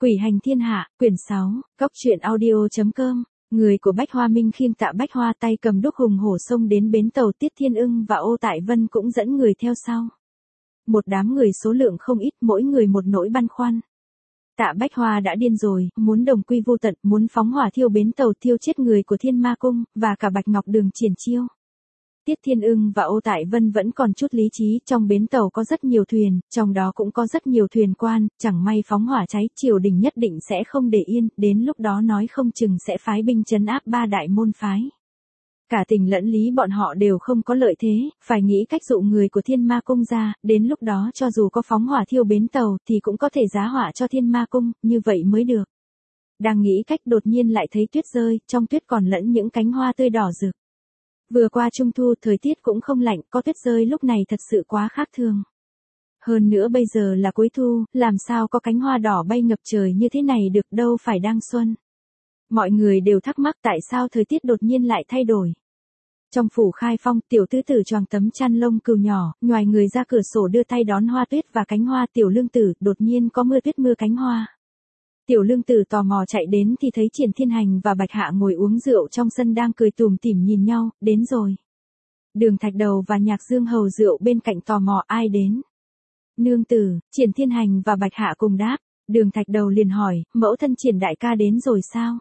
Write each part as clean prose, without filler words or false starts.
Quỷ hành thiên hạ, quyển 6, Cóc truyện audio.com. Người của Bách Hoa Minh khiêng Tạ Bách Hoa tay cầm đuốc hùng hổ xông đến bến tàu Tiết Thiên Ưng và Ô Tại Vân cũng dẫn người theo sau. Một đám người số lượng không ít, mỗi người một nỗi băn khoăn. Tạ Bách Hoa đã điên rồi, muốn đồng quy vô tận, muốn phóng hỏa thiêu bến tàu, thiêu chết người của Thiên Ma Cung và cả Bạch Ngọc Đường triển chiêu. Tiết Thiên Ưng và Ô Tại Vân vẫn còn chút lý trí, trong bến tàu có rất nhiều thuyền, trong đó cũng có rất nhiều thuyền quan, chẳng may phóng hỏa cháy, triều đình nhất định sẽ không để yên, đến lúc đó nói không chừng sẽ phái binh trấn áp ba đại môn phái. Cả tình lẫn lý bọn họ đều không có lợi thế, phải nghĩ cách dụ người của Thiên Ma Cung ra, đến lúc đó cho dù có phóng hỏa thiêu bến tàu thì cũng có thể giá họa cho Thiên Ma Cung, như vậy mới được. Đang nghĩ cách đột nhiên lại thấy tuyết rơi, trong tuyết còn lẫn những cánh hoa tươi đỏ rực. Vừa qua Trung Thu, thời tiết cũng không lạnh, có tuyết rơi lúc này thật sự quá khác thường. Hơn nữa bây giờ là cuối thu, làm sao có cánh hoa đỏ bay ngập trời như thế này được, đâu phải đang xuân. Mọi người đều thắc mắc tại sao thời tiết đột nhiên lại thay đổi. Trong phủ Khai Phong, tiểu tứ tử choàng tấm chăn lông cừu nhỏ, nhoài người ra cửa sổ đưa tay đón hoa tuyết và cánh hoa. Tiểu Lương Tử, đột nhiên có mưa tuyết mưa cánh hoa. Tiểu Lương Tử tò mò chạy đến thì thấy Triển Thiên Hành và Bạch Hạ ngồi uống rượu trong sân đang cười tủm tỉm nhìn nhau, đến rồi. Đường Thạch Đầu và Nhạc Dương hầu rượu bên cạnh tò mò ai đến. Nương tử, Triển Thiên Hành và Bạch Hạ cùng đáp. Đường Thạch Đầu liền hỏi, mẫu thân Triển đại ca đến rồi sao?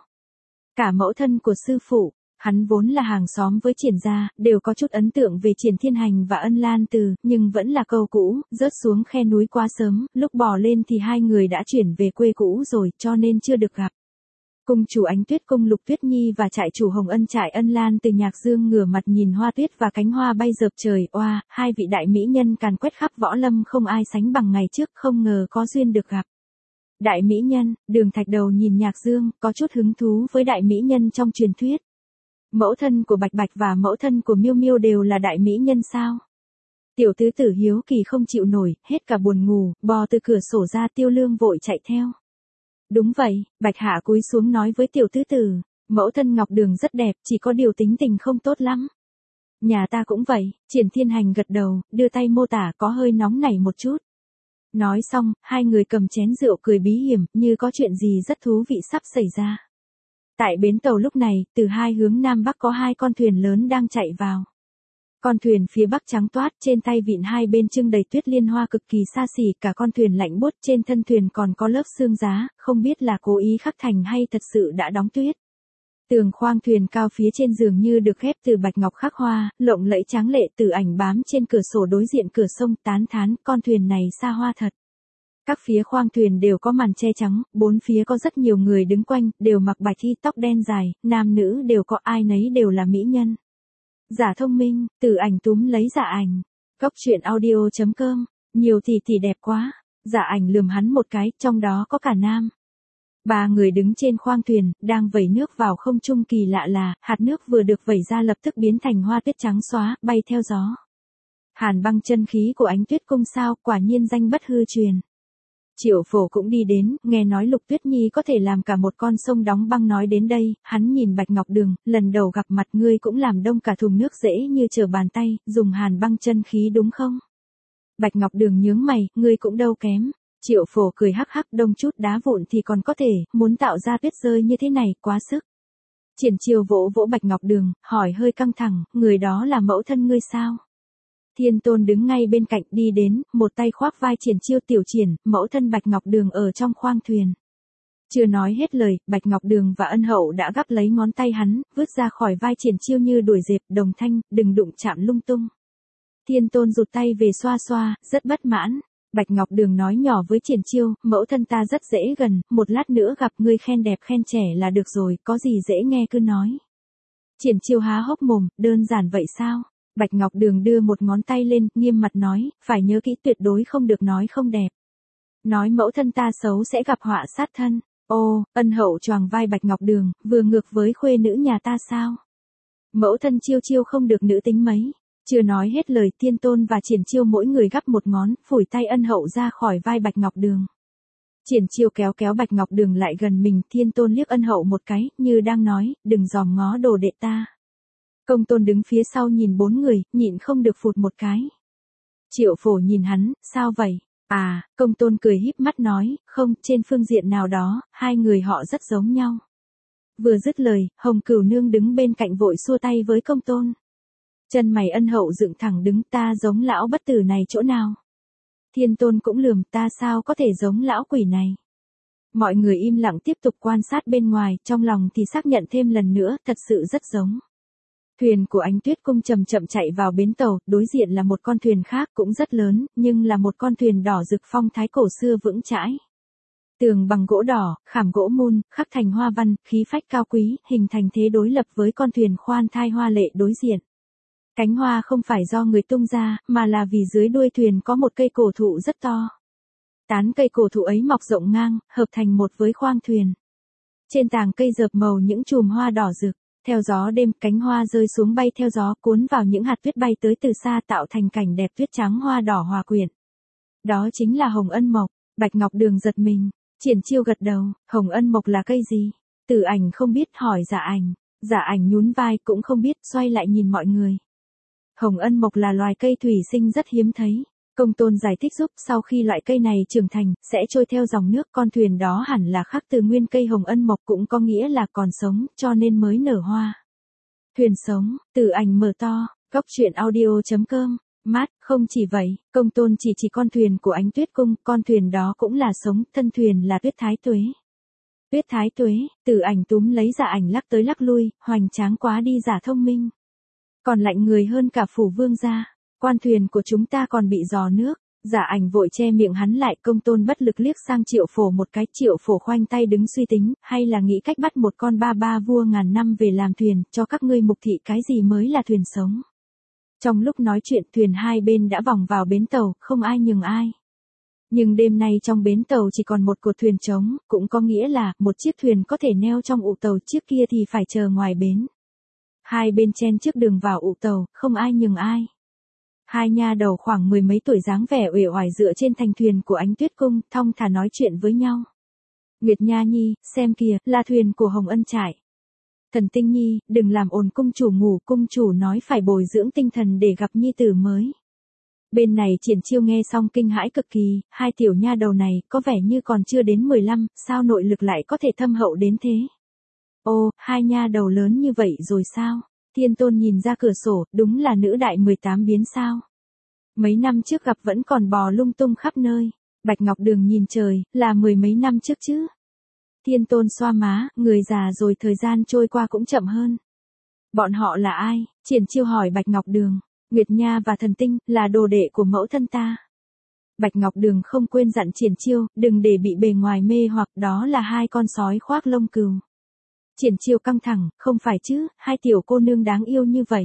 Cả mẫu thân của sư phụ, hắn vốn là hàng xóm với Triển gia, đều có chút ấn tượng về Triển Thiên Hành và Ân Lan Từ, nhưng vẫn là câu cũ, rớt xuống khe núi quá sớm, lúc bò lên thì hai người đã chuyển về quê cũ rồi, cho nên chưa được gặp. Cung chủ Ánh Tuyết Cung Lục Tuyết Nhi và trại chủ Hồng Ân trại Ân Lan Từ Nhạc Dương ngửa mặt nhìn hoa tuyết và cánh hoa bay dợp trời, oa, hai vị đại mỹ nhân càn quét khắp võ lâm không ai sánh bằng ngày trước, không ngờ có duyên được gặp. Đại mỹ nhân, Đường Thạch Đầu nhìn Nhạc Dương, có chút hứng thú với đại mỹ nhân trong truyền thuyết. Mẫu thân của Bạch Bạch và mẫu thân của Miêu Miêu đều là đại mỹ nhân sao? Tiểu tứ tử hiếu kỳ không chịu nổi, hết cả buồn ngủ, bò từ cửa sổ ra. Tiêu Lương vội chạy theo. Đúng vậy, Bạch Hạ cúi xuống nói với tiểu tứ tử, mẫu thân Ngọc Đường rất đẹp, chỉ có điều tính tình không tốt lắm. Nhà ta cũng vậy, Triển Thiên Hành gật đầu, đưa tay mô tả có hơi nóng nảy một chút. Nói xong, hai người cầm chén rượu cười bí hiểm, như có chuyện gì rất thú vị sắp xảy ra. Tại bến tàu lúc này, từ hai hướng Nam Bắc có hai con thuyền lớn đang chạy vào. Con thuyền phía Bắc trắng toát, trên tay vịn hai bên trưng đầy tuyết liên hoa cực kỳ xa xỉ, cả con thuyền lạnh buốt, trên thân thuyền còn có lớp xương giá, không biết là cố ý khắc thành hay thật sự đã đóng tuyết. Tường khoang thuyền cao phía trên dường như được ghép từ bạch ngọc khắc hoa, lộng lẫy tráng lệ, Tử Ảnh bám trên cửa sổ đối diện cửa sông, tán thán, con thuyền này xa hoa thật. Các phía khoang thuyền đều có màn che trắng, bốn phía có rất nhiều người đứng quanh, đều mặc bạch y tóc đen dài, nam nữ đều có, ai nấy đều là mỹ nhân. Giả thông minh, Tử Ảnh túm lấy Giả Ảnh. Cóc truyện audio.com, nhiều tỷ đẹp quá. Giả Ảnh lườm hắn một cái, trong đó có cả nam. Ba người đứng trên khoang thuyền, đang vẩy nước vào không trung, kỳ lạ là, hạt nước vừa được vẩy ra lập tức biến thành hoa tuyết trắng xóa, bay theo gió. Hàn băng chân khí của Ánh Tuyết Cung sao, quả nhiên danh bất hư truyền. Triệu Phổ cũng đi đến, nghe nói Lục Tuyết Nhi có thể làm cả một con sông đóng băng, nói đến đây, hắn nhìn Bạch Ngọc Đường, lần đầu gặp mặt ngươi cũng làm đông cả thùng nước dễ như trở bàn tay, dùng hàn băng chân khí đúng không? Bạch Ngọc Đường nhướng mày, ngươi cũng đâu kém. Triệu Phổ cười hắc hắc, đông chút đá vụn thì còn có thể, muốn tạo ra tuyết rơi như thế này, quá sức. Triển Chiêu vỗ vỗ Bạch Ngọc Đường, hỏi hơi căng thẳng, người đó là mẫu thân ngươi sao? Thiên Tôn đứng ngay bên cạnh đi đến, một tay khoác vai Triển Chiêu, tiểu Triển, mẫu thân Bạch Ngọc Đường ở trong khoang thuyền. Chưa nói hết lời, Bạch Ngọc Đường và Ân Hậu đã gắp lấy ngón tay hắn, vứt ra khỏi vai Triển Chiêu như đuổi dẹp, đồng thanh, đừng đụng chạm lung tung. Thiên Tôn rụt tay về xoa xoa, rất bất mãn. Bạch Ngọc Đường nói nhỏ với Triển Chiêu, mẫu thân ta rất dễ gần, một lát nữa gặp ngươi khen đẹp khen trẻ là được rồi, có gì dễ nghe cứ nói. Triển Chiêu há hốc mồm, đơn giản vậy sao? Bạch Ngọc Đường đưa một ngón tay lên, nghiêm mặt nói, phải nhớ kỹ, tuyệt đối không được nói không đẹp. Nói mẫu thân ta xấu sẽ gặp họa sát thân. Ô, Ân Hậu choàng vai Bạch Ngọc Đường, vừa ngược với khuê nữ nhà ta sao? Mẫu thân Chiêu Chiêu không được nữ tính mấy. Chưa nói hết lời, Thiên Tôn và Triển Chiêu mỗi người gắp một ngón, phủi tay Ân Hậu ra khỏi vai Bạch Ngọc Đường. Triển Chiêu kéo kéo Bạch Ngọc Đường lại gần mình, Thiên Tôn liếc Ân Hậu một cái, như đang nói, đừng dòm ngó đồ đệ ta. Công Tôn đứng phía sau nhìn bốn người, nhịn không được phụt một cái. Triệu Phổ nhìn hắn, sao vậy? À, Công Tôn cười híp mắt nói, không, trên phương diện nào đó, hai người họ rất giống nhau. Vừa dứt lời, Hồng Cửu Nương đứng bên cạnh vội xua tay với Công Tôn. Chân mày ân hậu dựng thẳng đứng, ta giống lão bất tử này chỗ nào? Thiên Tôn cũng lườm, ta sao có thể giống lão quỷ này? Mọi người im lặng tiếp tục quan sát bên ngoài, trong lòng thì xác nhận thêm lần nữa, thật sự rất giống. Thuyền của Ánh Tuyết Cung chậm chậm chạy vào bến tàu, đối diện là một con thuyền khác cũng rất lớn, nhưng là một con thuyền đỏ rực phong thái cổ xưa vững chãi. Tường bằng gỗ đỏ, khảm gỗ mun, khắc thành hoa văn, khí phách cao quý, hình thành thế đối lập với con thuyền khoan thai hoa lệ đối diện. Cánh hoa không phải do người tung ra, mà là vì dưới đuôi thuyền có một cây cổ thụ rất to. Tán cây cổ thụ ấy mọc rộng ngang, hợp thành một với khoang thuyền. Trên tàng cây dợp màu những chùm hoa đỏ rực, theo gió đêm cánh hoa rơi xuống bay theo gió cuốn vào những hạt tuyết bay tới từ xa tạo thành cảnh đẹp tuyết trắng hoa đỏ hòa quyện. Đó chính là Hồng Ân Mộc. Bạch Ngọc Đường giật mình, Triển Chiêu gật đầu, Hồng Ân Mộc là cây gì? Tử Ảnh không biết, hỏi Dạ Ảnh. Dạ Ảnh nhún vai cũng không biết, xoay lại nhìn mọi người. Hồng Ân Mộc là loài cây thủy sinh rất hiếm thấy. Công Tôn giải thích giúp, sau khi loại cây này trưởng thành, sẽ trôi theo dòng nước, con thuyền đó hẳn là khắc từ nguyên cây Hồng Ân Mộc, cũng có nghĩa là còn sống, cho nên mới nở hoa. Thuyền sống, Tử Ảnh mở to, goctruyện.audio.com. Mát, không chỉ vậy, Công Tôn chỉ con thuyền của Ánh Tuyết Cung, con thuyền đó cũng là sống, thân thuyền là Tuyết Thái Tuế. Tuyết Thái Tuế, Tử Ảnh túm lấy Dạ Ảnh lắc tới lắc lui, hoành tráng quá đi giả thông minh. Còn lạnh người hơn cả Phủ Vương gia. Quan thuyền của chúng ta còn bị giò nước. Dạ Ảnh vội che miệng hắn lại. Công Tôn bất lực liếc sang Triệu Phổ một cái. Triệu Phổ khoanh tay đứng suy tính, hay là nghĩ cách bắt một con ba vua ngàn năm về làm thuyền, cho các ngươi mục thị cái gì mới là thuyền sống. Trong lúc nói chuyện, thuyền hai bên đã vòng vào bến tàu, không ai nhường ai. Nhưng đêm nay trong bến tàu chỉ còn một cột thuyền trống, cũng có nghĩa là một chiếc thuyền có thể neo trong ụ tàu, chiếc kia thì phải chờ ngoài bến. Hai bên chen trước đường vào ụ tàu, không ai nhường ai. Hai nha đầu khoảng mười mấy tuổi dáng vẻ uể oải dựa trên thành thuyền của Ánh Tuyết Cung, thong thả nói chuyện với nhau. Nguyệt Nha Nhi, xem kìa, là thuyền của Hồng Ân Trại. Thần Tinh Nhi, đừng làm ồn, cung chủ ngủ, cung chủ nói phải bồi dưỡng tinh thần để gặp nhi tử mới. Bên này Triển Chiêu nghe xong kinh hãi cực kỳ, hai tiểu nha đầu này có vẻ như còn chưa đến 15, sao nội lực lại có thể thâm hậu đến thế? Ô, hai nha đầu lớn như vậy rồi sao? Thiên Tôn nhìn ra cửa sổ, đúng là nữ đại 18 biến sao? Mấy năm trước gặp vẫn còn bò lung tung khắp nơi. Bạch Ngọc Đường nhìn trời, là mười mấy năm trước chứ? Thiên Tôn xoa má, người già rồi thời gian trôi qua cũng chậm hơn. Bọn họ là ai? Triển Chiêu hỏi Bạch Ngọc Đường. Nguyệt Nha và Thần Tinh, là đồ đệ của mẫu thân ta. Bạch Ngọc Đường không quên dặn Triển Chiêu, đừng để bị bề ngoài mê hoặc, đó là hai con sói khoác lông cừu. Triển Chiêu căng thẳng, không phải chứ, hai tiểu cô nương đáng yêu như vậy.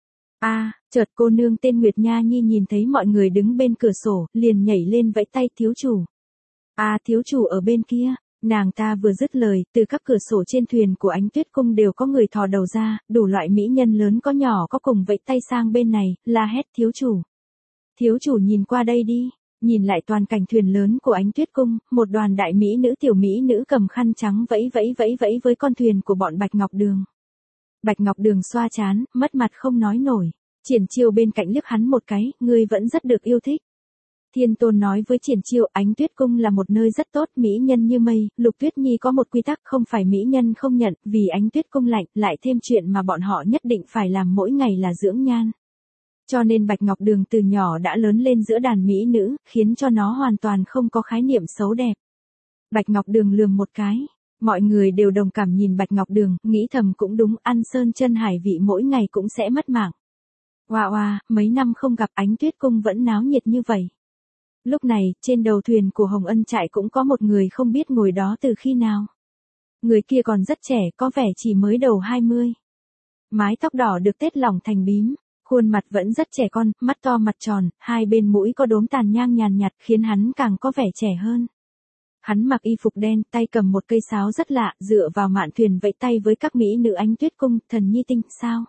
Chợt cô nương tên Nguyệt Nha Nhi nhìn thấy mọi người đứng bên cửa sổ, liền nhảy lên vẫy tay, thiếu chủ. Thiếu chủ ở bên kia. Nàng ta vừa dứt lời, từ các cửa sổ trên thuyền của Ánh Tuyết Cung đều có người thò đầu ra, đủ loại mỹ nhân lớn có nhỏ có cùng vẫy tay sang bên này, la hét thiếu chủ. Thiếu chủ nhìn qua đây đi, nhìn lại toàn cảnh thuyền lớn của Ánh Tuyết Cung, một đoàn đại mỹ nữ tiểu mỹ nữ cầm khăn trắng vẫy với con thuyền của bọn Bạch Ngọc Đường. Bạch Ngọc Đường xoa trán, mất mặt không nói nổi. Triển Chiêu bên cạnh liếc hắn một cái, ngươi vẫn rất được yêu thích. Thiên Tôn nói với Triển Chiêu, Ánh Tuyết Cung là một nơi rất tốt, mỹ nhân như mây, Lục Tuyết Nhi có một quy tắc, không phải mỹ nhân không nhận, vì Ánh Tuyết Cung lạnh, lại thêm chuyện mà bọn họ nhất định phải làm mỗi ngày là dưỡng nhan. Cho nên Bạch Ngọc Đường từ nhỏ đã lớn lên giữa đàn mỹ nữ, khiến cho nó hoàn toàn không có khái niệm xấu đẹp. Bạch Ngọc Đường lườm một cái, mọi người đều đồng cảm nhìn Bạch Ngọc Đường, nghĩ thầm cũng đúng, ăn sơn chân hải vị mỗi ngày cũng sẽ mất mạng. Oa, mấy năm không gặp Ánh Tuyết Cung vẫn náo nhiệt như vậy. Lúc này, trên đầu thuyền của Hồng Ân Trại cũng có một người không biết ngồi đó từ khi nào. Người kia còn rất trẻ, có vẻ chỉ mới đầu 20. Mái tóc đỏ được tết lỏng thành bím, khuôn mặt vẫn rất trẻ con, mắt to mặt tròn, hai bên mũi có đốm tàn nhang nhàn nhạt khiến hắn càng có vẻ trẻ hơn. Hắn mặc y phục đen, tay cầm một cây sáo rất lạ, dựa vào mạn thuyền vẫy tay với các mỹ nữ Ánh Tuyết Cung, thần nhi tinh, sao?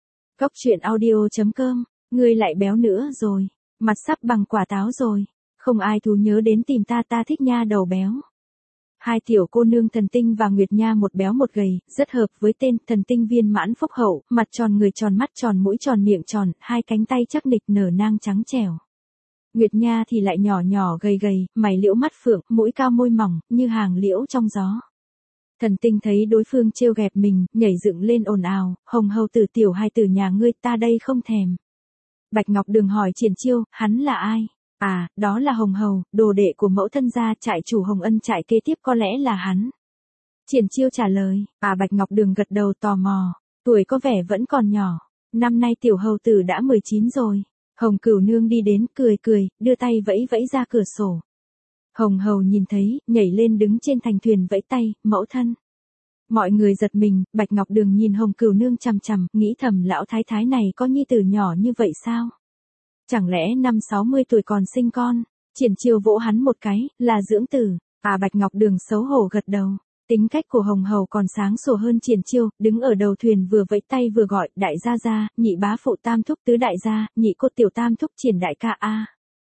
Goctruyện.audio.com, ngươi lại béo nữa rồi, mặt sắp bằng quả táo rồi, không ai thú nhớ đến tìm ta, ta thích nha đầu béo. Hai tiểu cô nương Thần Tinh và Nguyệt Nha một béo một gầy, rất hợp với tên. Thần Tinh viên mãn phúc hậu, mặt tròn người tròn mắt tròn mũi tròn miệng tròn, hai cánh tay chắc nịch nở nang trắng trẻo. Nguyệt Nha thì lại nhỏ nhỏ gầy gầy, mày liễu mắt phượng, mũi cao môi mỏng, như hàng liễu trong gió. Thần Tinh thấy đối phương trêu ghẹo mình, nhảy dựng lên ồn ào, Hồng hầu tử tiểu hài tử nhà ngươi, ta đây không thèm. Bạch Ngọc Đường hỏi Triển Chiêu, hắn là ai? À, đó là Hồng hầu, đồ đệ của mẫu thân gia, trại chủ Hồng Ân trại kế tiếp có lẽ là hắn. Triển Chiêu trả lời, Bạch Ngọc Đường gật đầu tò mò, tuổi có vẻ vẫn còn nhỏ, năm nay tiểu hầu tử đã 19 rồi. Hồng Cửu Nương đi đến, cười cười, đưa tay vẫy vẫy ra cửa sổ. Hồng hầu nhìn thấy, nhảy lên đứng trên thành thuyền vẫy tay, mẫu thân. Mọi người giật mình, Bạch Ngọc Đường nhìn Hồng Cửu Nương chằm chằm, nghĩ thầm lão thái thái này có nhi tử nhỏ như vậy sao? Chẳng lẽ năm 60 tuổi còn sinh con? Triển Chiêu vỗ hắn một cái, là dưỡng tử. Bạch Ngọc Đường xấu hổ gật đầu. Tính cách của Hồng hầu còn sáng sủa hơn Triển Chiêu, đứng ở đầu thuyền vừa vẫy tay vừa gọi, đại gia gia, nhị bá phụ tam thúc tứ đại gia, nhị cô tiểu tam thúc Triển đại ca a.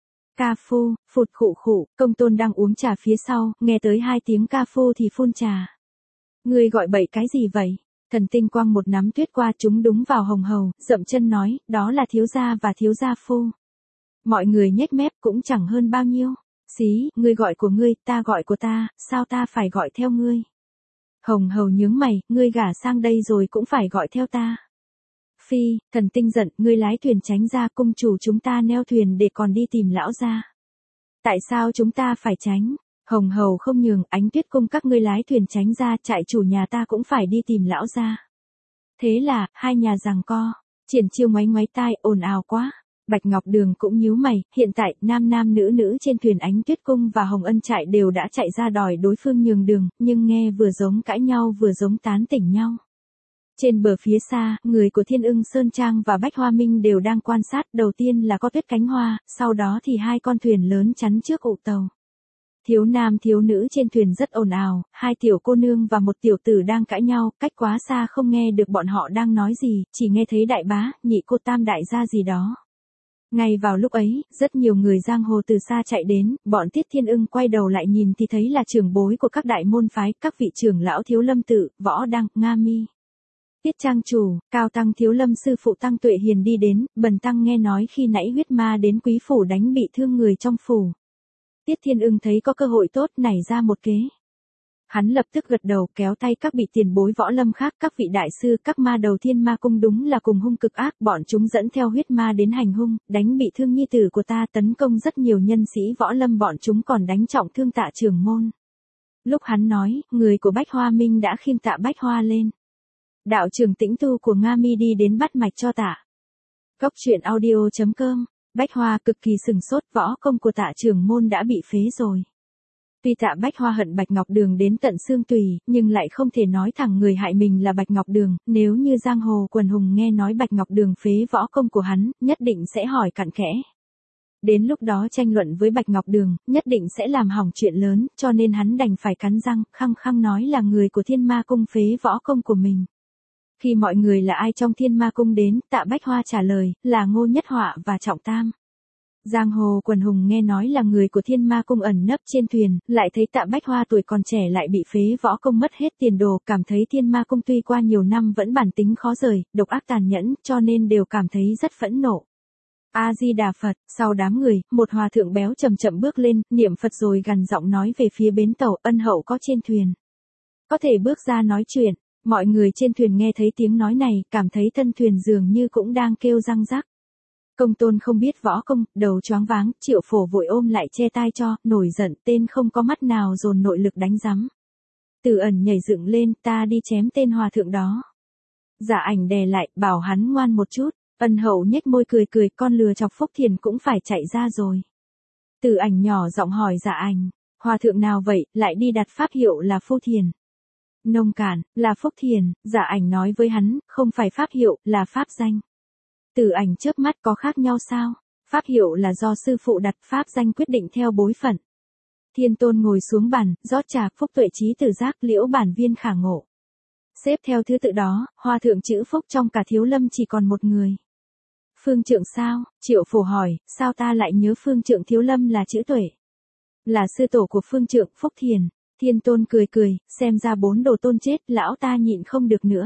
Ca phu, phụt khụ khụ, Công Tôn đang uống trà phía sau, nghe tới hai tiếng ca phu thì phun trà. Ngươi gọi bậy cái gì vậy? Thần Tinh quăng một nắm tuyết qua chúng đúng vào Hồng hầu, dậm chân nói, đó là thiếu gia và thiếu gia phu. Mọi người nhếch mép cũng chẳng hơn bao nhiêu. Xí, ngươi gọi của ngươi, ta gọi của ta, sao ta phải gọi theo ngươi? Hồng hầu nhướng mày, ngươi gả sang đây rồi cũng phải gọi theo ta. Phi, Thần Tinh giận, ngươi lái thuyền tránh ra, cung chủ chúng ta neo thuyền để còn đi tìm lão gia. Tại sao chúng ta phải tránh? Hồng hầu không nhường, Ánh Tuyết cung các ngươi lái thuyền tránh ra, trại chủ nhà ta cũng phải đi tìm lão gia. Thế là, hai nhà giằng co. Triển Chiêu ngoáy ngoáy tai, ồn ào quá. Bạch Ngọc Đường cũng nhíu mày, hiện tại, nam nam nữ nữ trên thuyền Ánh Tuyết cung và Hồng Ân trại đều đã chạy ra đòi đối phương nhường đường, nhưng nghe vừa giống cãi nhau vừa giống tán tỉnh nhau. Trên bờ phía xa, người của Thiên Ưng Sơn Trang và Bách Hoa Minh đều đang quan sát, đầu tiên là có Tuyết Cánh Hoa, sau đó thì hai con thuyền lớn chắn trước ụ tàu. Thiếu nam thiếu nữ trên thuyền rất ồn ào, hai tiểu cô nương và một tiểu tử đang cãi nhau, cách quá xa không nghe được bọn họ đang nói gì, chỉ nghe thấy đại bá, nhị cô tam đại gia gì đó. Ngay vào lúc ấy, rất nhiều người giang hồ từ xa chạy đến, bọn Tiết Thiên Ưng quay đầu lại nhìn thì thấy là trưởng bối của các đại môn phái, các vị trưởng lão Thiếu Lâm Tự, Võ Đăng, Nga Mi. Tiết Trang chủ, Cao Tăng Thiếu Lâm sư phụ Tăng Tuệ Hiền đi đến, bần tăng nghe nói khi nãy huyết ma đến quý phủ đánh bị thương người trong phủ. Tiết Thiên Ưng thấy có cơ hội tốt nảy ra một kế. Hắn lập tức gật đầu kéo tay các vị tiền bối võ lâm khác, các vị đại sư, các ma đầu Thiên Ma cung đúng là cùng hung cực ác, bọn chúng dẫn theo huyết ma đến hành hung, đánh bị thương nhi tử của ta, tấn công rất nhiều nhân sĩ võ lâm, bọn chúng còn đánh trọng thương Tạ trưởng môn. Lúc hắn nói, người của Bách Hoa Minh đã khiêng Tạ Bách Hoa lên. Đạo trưởng Tĩnh Tu của Nga Mi đi đến bắt mạch cho Tạ. Góc truyện audio.com. Bách Hoa cực kỳ sừng sốt, võ công của Tạ trưởng môn đã bị phế rồi. Tuy Tạ Bách Hoa hận Bạch Ngọc Đường đến tận xương tủy, nhưng lại không thể nói thẳng người hại mình là Bạch Ngọc Đường, nếu như giang hồ quần hùng nghe nói Bạch Ngọc Đường phế võ công của hắn, nhất định sẽ hỏi cặn kẽ. Đến lúc đó tranh luận với Bạch Ngọc Đường, nhất định sẽ làm hỏng chuyện lớn, cho nên hắn đành phải cắn răng, khăng khăng nói là người của Thiên Ma cung phế võ công của mình. Khi mọi người là ai trong Thiên Ma cung đến, Tạ Bách Hoa trả lời, là Ngô Nhất Họa và Trọng Tam. Giang hồ quần hùng nghe nói là người của Thiên Ma cung ẩn nấp trên thuyền, lại thấy Tạ Bách Hoa tuổi còn trẻ lại bị phế võ công mất hết tiền đồ, cảm thấy Thiên Ma cung tuy qua nhiều năm vẫn bản tính khó rời, độc ác tàn nhẫn, cho nên đều cảm thấy rất phẫn nộ. A Di Đà Phật, sau đám người, một hòa thượng béo chậm chậm bước lên, niệm Phật rồi gằn giọng nói về phía bến tàu, ân hậu có trên thuyền. Có thể bước ra nói chuyện. Mọi người trên thuyền nghe thấy tiếng nói này, cảm thấy thân thuyền dường như cũng đang kêu răng rắc. Công Tôn không biết võ công, đầu choáng váng, Triệu Phổ vội ôm lại che tai cho, nổi giận, tên không có mắt nào dồn nội lực đánh rắm. Từ Ẩn nhảy dựng lên, ta đi chém tên hòa thượng đó. Dạ Ảnh đè lại, bảo hắn ngoan một chút, Ân hậu nhếch môi cười cười, con lừa chọc Phúc Thiền cũng phải chạy ra rồi. Từ Ảnh nhỏ giọng hỏi Dạ Ảnh, hòa thượng nào vậy, lại đi đặt pháp hiệu là Phu Thiền. Nông cạn, là Phúc Thiền, Dạ Ảnh nói với hắn, không phải pháp hiệu, là pháp danh. Từ Ảnh chớp mắt, có khác nhau sao? Pháp hiệu là do sư phụ đặt, pháp danh quyết định theo bối phận. Thiên Tôn ngồi xuống bàn, rót trà, Phúc Tuệ Trí Tử Giác, Liễu Bản Viên Khả Ngộ. Xếp theo thứ tự đó, hòa thượng chữ Phúc trong cả Thiếu Lâm chỉ còn một người. Phương Trượng sao? Triệu Phổ hỏi, sao ta lại nhớ Phương Trượng Thiếu Lâm là chữ Tuệ? Là sư tổ của Phương Trượng, Phúc Thiền. Thiên Tôn cười cười, xem ra 4 đồ tôn chết, lão ta nhịn không được nữa.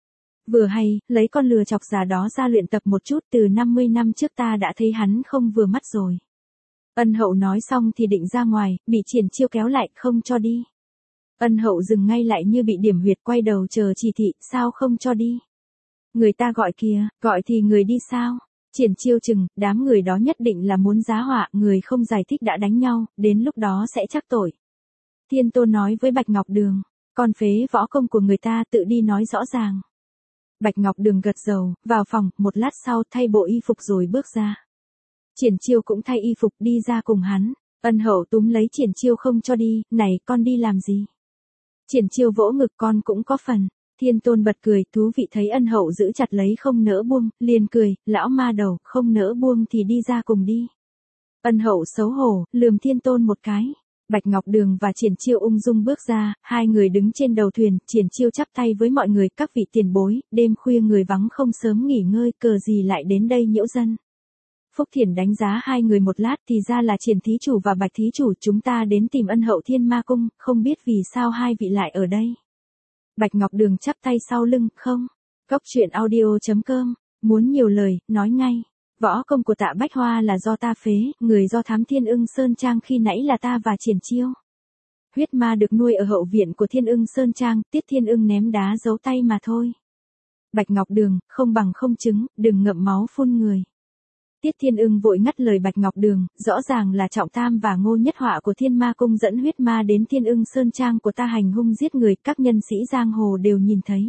Vừa hay, lấy con lừa chọc già đó ra luyện tập một chút, từ 50 năm trước ta đã thấy hắn không vừa mắt rồi. Ân Hậu nói xong thì định ra ngoài, bị Triển Chiêu kéo lại, không cho đi. Ân Hậu dừng ngay lại như bị điểm huyệt, quay đầu chờ chỉ thị, sao không cho đi? Người ta gọi kìa, gọi thì người đi sao? Triển Chiêu chừng, đám người đó nhất định là muốn giá họa, người không giải thích đã đánh nhau, đến lúc đó sẽ chắc tội. Thiên Tôn nói với Bạch Ngọc Đường, con phế võ công của người ta tự đi nói rõ ràng. Bạch Ngọc Đường gật đầu, vào phòng, một lát sau thay bộ y phục rồi bước ra. Triển Chiêu cũng thay y phục đi ra cùng hắn. Ân Hậu túm lấy Triển Chiêu không cho đi, này con đi làm gì? Triển Chiêu vỗ ngực, con cũng có phần. Thiên Tôn bật cười, thú vị thấy Ân Hậu giữ chặt lấy không nỡ buông, liền cười, lão ma đầu, không nỡ buông thì đi ra cùng đi. Ân Hậu xấu hổ, lườm Thiên Tôn một cái. Bạch Ngọc Đường và Triển Chiêu ung dung bước ra, hai người đứng trên đầu thuyền, Triển Chiêu chắp tay với mọi người, các vị tiền bối, đêm khuya người vắng không sớm nghỉ ngơi, cờ gì lại đến đây nhiễu dân. Phúc Thiển đánh giá hai người một lát thì ra là Triển thí chủ và Bạch thí chủ, chúng ta đến tìm Ân Hậu Thiên Ma Cung, không biết vì sao hai vị lại ở đây. Bạch Ngọc Đường chắp tay sau lưng, không. Cốc truyện audio.com, muốn nhiều lời, nói ngay. Võ công của Tạ Bách Hoa là do ta phế, người do thám Thiên Ưng Sơn Trang khi nãy là ta và Triển Chiêu. Huyết ma được nuôi ở hậu viện của Thiên Ưng Sơn Trang, Tiết Thiên Ưng ném đá giấu tay mà thôi. Bạch Ngọc Đường, không bằng không chứng, đừng ngậm máu phun người. Tiết Thiên Ưng vội ngắt lời Bạch Ngọc Đường, rõ ràng là Trọng Tam và Ngô Nhất Họa của Thiên Ma Cung dẫn huyết ma đến Thiên Ưng Sơn Trang của ta hành hung giết người, các nhân sĩ giang hồ đều nhìn thấy.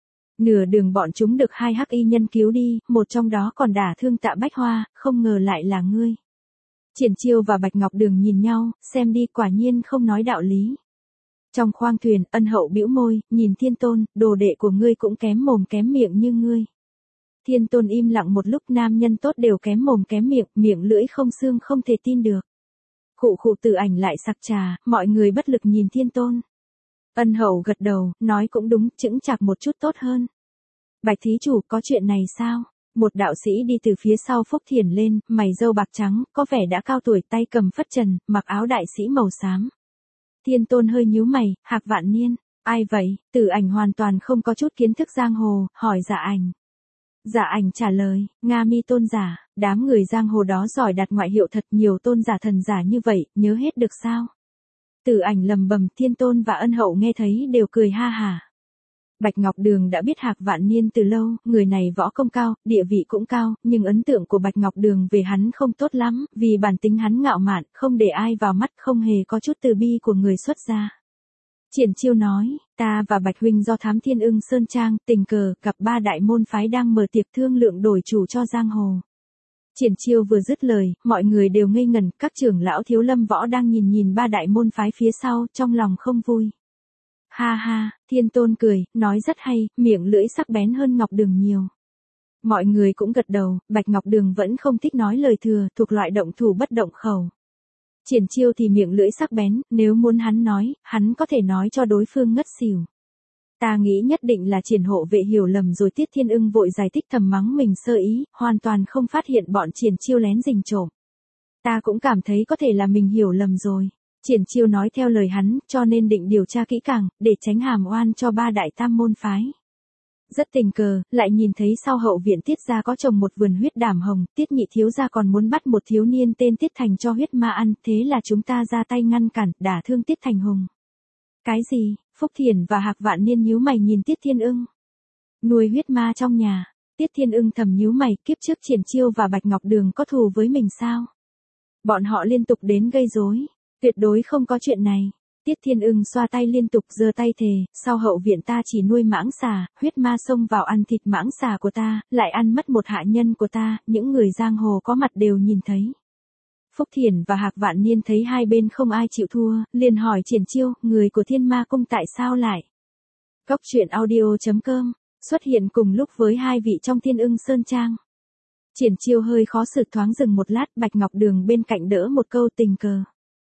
Nửa đường bọn chúng được hai hắc y nhân cứu đi, một trong đó còn đả thương Tạ Bách Hoa, không ngờ lại là ngươi. Triển Chiêu và Bạch Ngọc Đường nhìn nhau, xem đi, quả nhiên không nói đạo lý. Trong khoang thuyền, Ân Hậu bĩu môi, nhìn Thiên Tôn, đồ đệ của ngươi cũng kém mồm kém miệng như ngươi. Thiên Tôn im lặng một lúc, nam nhân tốt đều kém mồm kém miệng, miệng lưỡi không xương không thể tin được. Khụ khụ Tử Ảnh lại sặc trà, mọi người bất lực nhìn Thiên Tôn. Ân Hậu gật đầu, nói cũng đúng, chững chạc một chút tốt hơn. Bạch thí chủ, có chuyện này sao? Một đạo sĩ đi từ phía sau Phúc Thiển lên, mày râu bạc trắng, có vẻ đã cao tuổi, tay cầm phất trần, mặc áo đại sĩ màu xám. Thiên Tôn hơi nhíu mày, Hạc Vạn Niên, ai vậy? Tử Ảnh hoàn toàn không có chút kiến thức giang hồ, hỏi Dạ Ảnh. Dạ Ảnh trả lời, Nga Mi tôn giả, đám người giang hồ đó giỏi đặt ngoại hiệu thật nhiều, tôn giả thần giả như vậy, nhớ hết được sao? Tử Ảnh lầm bầm, Thiên Tôn và Ân Hậu nghe thấy đều cười ha hả. Bạch Ngọc Đường đã biết Hạc Vạn Niên từ lâu, người này võ công cao, địa vị cũng cao, nhưng ấn tượng của Bạch Ngọc Đường về hắn không tốt lắm, vì bản tính hắn ngạo mạn, không để ai vào mắt, không hề có chút từ bi của người xuất gia. Triển Chiêu nói, ta và Bạch huynh do thám Thiên Ưng Sơn Trang, tình cờ, gặp ba đại môn phái đang mở tiệc thương lượng đổi chủ cho giang hồ. Triển Chiêu vừa dứt lời, mọi người đều ngây ngẩn, các trưởng lão Thiếu Lâm Võ đang nhìn ba đại môn phái phía sau, trong lòng không vui. Ha ha, Thiên Tôn cười, nói rất hay, miệng lưỡi sắc bén hơn Ngọc Đường nhiều. Mọi người cũng gật đầu, Bạch Ngọc Đường vẫn không thích nói lời thừa, thuộc loại động thủ bất động khẩu. Triển Chiêu thì miệng lưỡi sắc bén, nếu muốn hắn nói, hắn có thể nói cho đối phương ngất xỉu. Ta nghĩ nhất định là Triển hộ vệ hiểu lầm rồi. Tiết Thiên Ưng vội giải thích, thầm mắng mình sơ ý, hoàn toàn không phát hiện bọn Triển Chiêu lén rình trộm. Ta cũng cảm thấy có thể là mình hiểu lầm rồi. Triển Chiêu nói theo lời hắn, cho nên định điều tra kỹ càng, để tránh hàm oan cho ba đại tam môn phái. Rất tình cờ, lại nhìn thấy sau hậu viện Tiết gia có trồng một vườn huyết đảm hồng, Tiết nhị thiếu gia còn muốn bắt một thiếu niên tên Tiết Thành cho huyết ma ăn, thế là chúng ta ra tay ngăn cản, đả thương Tiết Thành hùng. Cái gì? Phúc Thiển và Hạc Vạn Niên nhíu mày nhìn Tiết Thiên Ưng. Nuôi huyết ma trong nhà. Tiết Thiên Ưng thầm nhíu mày, kiếp trước Triển Chiêu và Bạch Ngọc Đường có thù với mình sao? Bọn họ liên tục đến gây rối. Tuyệt đối không có chuyện này. Tiết Thiên Ưng xoa tay liên tục, giơ tay thề, sau hậu viện ta chỉ nuôi mãng xà, huyết ma xông vào ăn thịt mãng xà của ta, lại ăn mất một hạ nhân của ta, những người giang hồ có mặt đều nhìn thấy. Phúc Thiển và Hạc Vạn Niên thấy hai bên không ai chịu thua, liền hỏi Triển Chiêu, người của Thiên Ma Cung tại sao lại? Cốc truyện audio.com, xuất hiện cùng lúc với hai vị trong Thiên Ưng Sơn Trang. Triển Chiêu hơi khó xử, thoáng dừng một lát, Bạch Ngọc Đường bên cạnh đỡ một câu, tình cờ.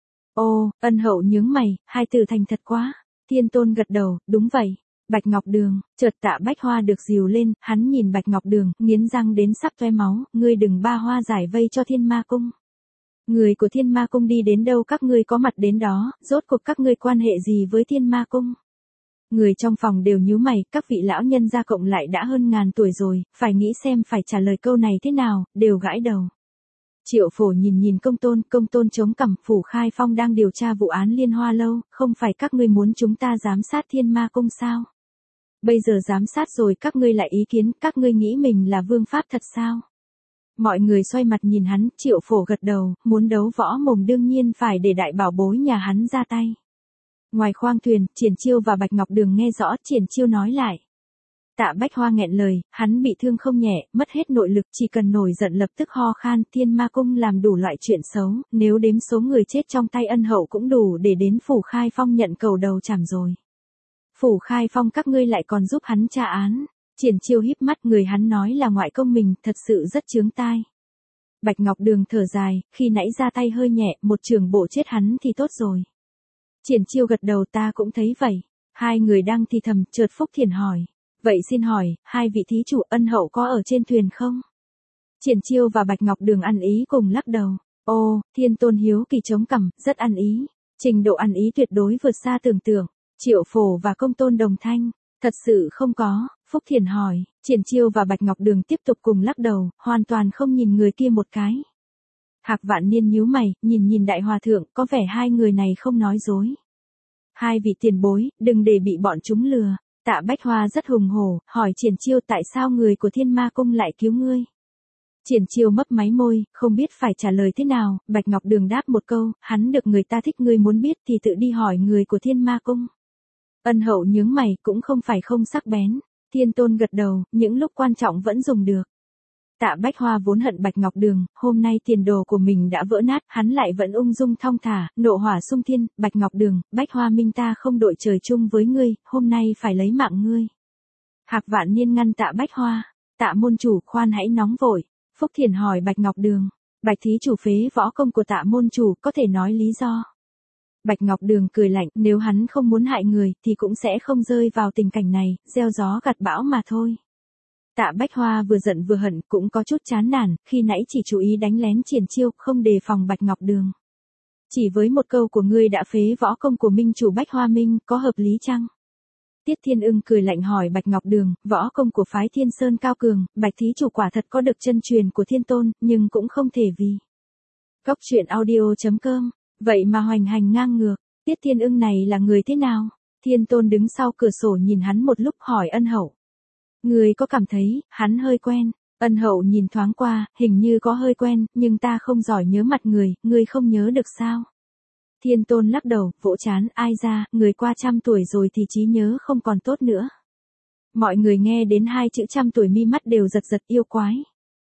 Ô, Ân Hậu nhướng mày, hai từ thành thật quá. Thiên Tôn gật đầu, đúng vậy. Bạch Ngọc Đường, chợt Tạ Bách Hoa được dìu lên, hắn nhìn Bạch Ngọc Đường, nghiến răng đến sắp toe máu, ngươi đừng ba hoa giải vây cho Thiên Ma Cung. Người của Thiên Ma Cung đi đến đâu các ngươi có mặt đến đó, rốt cuộc các ngươi quan hệ gì với Thiên Ma Cung? Người trong phòng đều nhíu mày, các vị lão nhân gia cộng lại đã hơn ngàn tuổi rồi, phải nghĩ xem phải trả lời câu này thế nào, đều gãi đầu. Triệu Phổ nhìn nhìn công tôn chống cằm, Phủ Khai Phong đang điều tra vụ án Liên Hoa Lâu, không phải các ngươi muốn chúng ta giám sát Thiên Ma Cung sao? Bây giờ giám sát rồi các ngươi lại ý kiến, các ngươi nghĩ mình là vương pháp thật sao? Mọi người xoay mặt nhìn hắn, Triệu Phổ gật đầu, muốn đấu võ mồm đương nhiên phải để đại bảo bối nhà hắn ra tay. Ngoài khoang thuyền, Triển Chiêu và Bạch Ngọc Đường nghe rõ, Triển Chiêu nói lại. Tạ Bách Hoa nghẹn lời, hắn bị thương không nhẹ, mất hết nội lực, chỉ cần nổi giận lập tức ho khan. Thiên Ma Cung làm đủ loại chuyện xấu, nếu đếm số người chết trong tay Ân Hậu cũng đủ để đến Phủ Khai Phong nhận cầu đầu chảm rồi. Phủ Khai Phong các ngươi lại còn giúp hắn tra án. Triển Chiêu híp mắt, người hắn nói là ngoại công mình, thật sự rất chướng tai. Bạch Ngọc Đường thở dài, khi nãy ra tay hơi nhẹ, một trường bổ chết hắn thì tốt rồi. Triển Chiêu gật đầu, ta cũng thấy vậy. Hai người đang thì thầm, chợt Phúc Thiền hỏi. Vậy xin hỏi, hai vị thí chủ Ân Hậu có ở trên thuyền không? Triển Chiêu và Bạch Ngọc Đường ăn ý cùng lắc đầu. Ô, Thiên Tôn hiếu kỳ chống cằm, rất ăn ý. Trình độ ăn ý tuyệt đối vượt xa tưởng tượng. Triệu Phổ và Công Tôn đồng thanh. Thật sự không có, Phúc Thiền hỏi. Triển Chiêu và Bạch Ngọc Đường tiếp tục cùng lắc đầu, hoàn toàn không nhìn người kia một cái. Hạc Vạn Niên nhíu mày, nhìn Đại Hòa Thượng, có vẻ hai người này không nói dối. Hai vị tiền bối, đừng để bị bọn chúng lừa. Tạ Bách Hoa rất hùng hổ, hỏi Triển Chiêu tại sao người của Thiên Ma Cung lại cứu ngươi. Triển Chiêu mấp máy môi, không biết phải trả lời thế nào. Bạch Ngọc Đường đáp một câu, hắn được người ta thích, ngươi muốn biết thì tự đi hỏi người của Thiên Ma Cung. Ân Hậu nhướng mày, cũng không phải không sắc bén. Thiên Tôn gật đầu, những lúc quan trọng vẫn dùng được. Tạ Bách Hoa vốn hận Bạch Ngọc Đường, hôm nay tiền đồ của mình đã vỡ nát, hắn lại vẫn ung dung thong thả, nộ hỏa xung thiên. Bạch Ngọc Đường, Bách Hoa Minh ta không đội trời chung với ngươi, hôm nay phải lấy mạng ngươi. Hạc Vạn Niên ngăn Tạ Bách Hoa. Tạ môn chủ, khoan hãy nóng vội. Phúc Thiền hỏi Bạch Ngọc Đường. Bạch thí chủ phế võ công của Tạ môn chủ, có thể nói lý do. Bạch Ngọc Đường cười lạnh, nếu hắn không muốn hại người, thì cũng sẽ không rơi vào tình cảnh này, gieo gió gặt bão mà thôi. Tạ Bách Hoa vừa giận vừa hận, cũng có chút chán nản, khi nãy chỉ chú ý đánh lén Triển Chiêu, không đề phòng Bạch Ngọc Đường. Chỉ với một câu của ngươi đã phế võ công của minh chủ Bách Hoa Minh, có hợp lý chăng? Tiết Thiên Ưng cười lạnh hỏi Bạch Ngọc Đường, võ công của phái Thiên Sơn cao cường, Bạch thí chủ quả thật có được chân truyền của Thiên Tôn, nhưng cũng không thể vì. Góc truyện audio.com, vậy mà hoành hành ngang ngược, Tiết Thiên Ưng này là người thế nào? Thiên Tôn đứng sau cửa sổ nhìn hắn một lúc hỏi Ân Hậu. Người có cảm thấy, hắn hơi quen. Ân Hậu nhìn thoáng qua, hình như có hơi quen, nhưng ta không giỏi nhớ mặt người không nhớ được sao? Thiên Tôn lắc đầu, vỗ chán, ai ra, người qua 100 tuổi rồi thì trí nhớ không còn tốt nữa. Mọi người nghe đến hai chữ 100 tuổi mi mắt đều giật giật, yêu quái.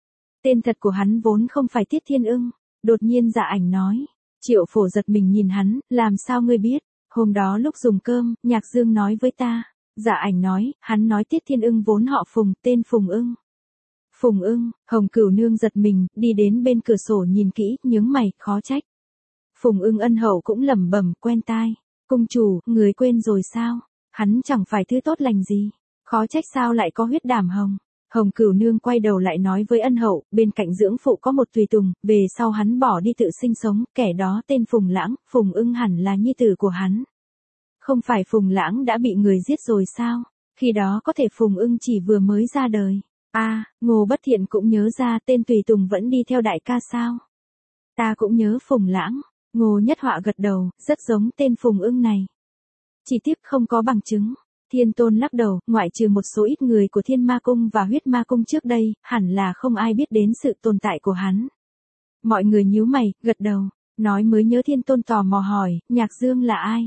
Tên thật của hắn vốn không phải Tiết Thiên Ưng. Đột nhiên Dạ Ảnh nói. Triệu Phổ giật mình nhìn hắn, làm sao ngươi biết? Hôm đó lúc dùng cơm, Nhạc Dương nói với ta. Dạ Ảnh nói, hắn nói Tiết Thiên Ưng vốn họ Phùng, tên Phùng Ưng. Phùng Ưng, Hồng Cửu Nương giật mình, đi đến bên cửa sổ nhìn kỹ, nhướng mày, khó trách. Phùng Ưng. Ân Hậu cũng lẩm bẩm, quen tai. Cung chủ, người quên rồi sao? Hắn chẳng phải thứ tốt lành gì. Khó trách sao lại có huyết đảm hồng. Hồng Cửu Nương quay đầu lại nói với Ân Hậu, bên cạnh dưỡng phụ có một tùy tùng, về sau hắn bỏ đi tự sinh sống, kẻ đó tên Phùng Lãng, Phùng Ưng hẳn là nhi tử của hắn. Không phải Phùng Lãng đã bị người giết rồi sao? Khi đó có thể Phùng Ưng chỉ vừa mới ra đời. Ngô Bất Thiện cũng nhớ ra tên tùy tùng vẫn đi theo đại ca sao? Ta cũng nhớ Phùng Lãng. Ngô Nhất Họa gật đầu, rất giống tên Phùng Ưng này. Chỉ tiếc không có bằng chứng. Thiên Tôn lắc đầu, ngoại trừ một số ít người của Thiên Ma Cung và Huyết Ma Cung trước đây, hẳn là không ai biết đến sự tồn tại của hắn. Mọi người nhíu mày, gật đầu, nói mới nhớ. Thiên Tôn tò mò hỏi, Nhạc Dương là ai?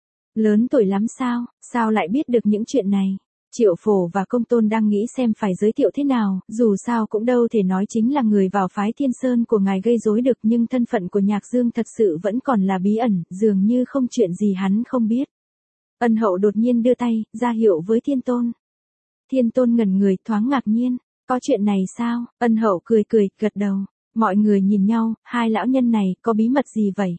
Lớn tuổi lắm sao lại biết được những chuyện này? Triệu Phổ và Công Tôn đang nghĩ xem phải giới thiệu thế nào, dù sao cũng đâu thể nói chính là người vào phái Thiên Sơn của ngài gây rối được, nhưng thân phận của Nhạc Dương thật sự vẫn còn là bí ẩn, dường như không chuyện gì hắn không biết. Ân Hậu đột nhiên đưa tay, ra hiệu với Thiên Tôn. Thiên Tôn ngẩn người, thoáng ngạc nhiên, có chuyện này sao? Ân Hậu cười, gật đầu, mọi người nhìn nhau, hai lão nhân này có bí mật gì vậy?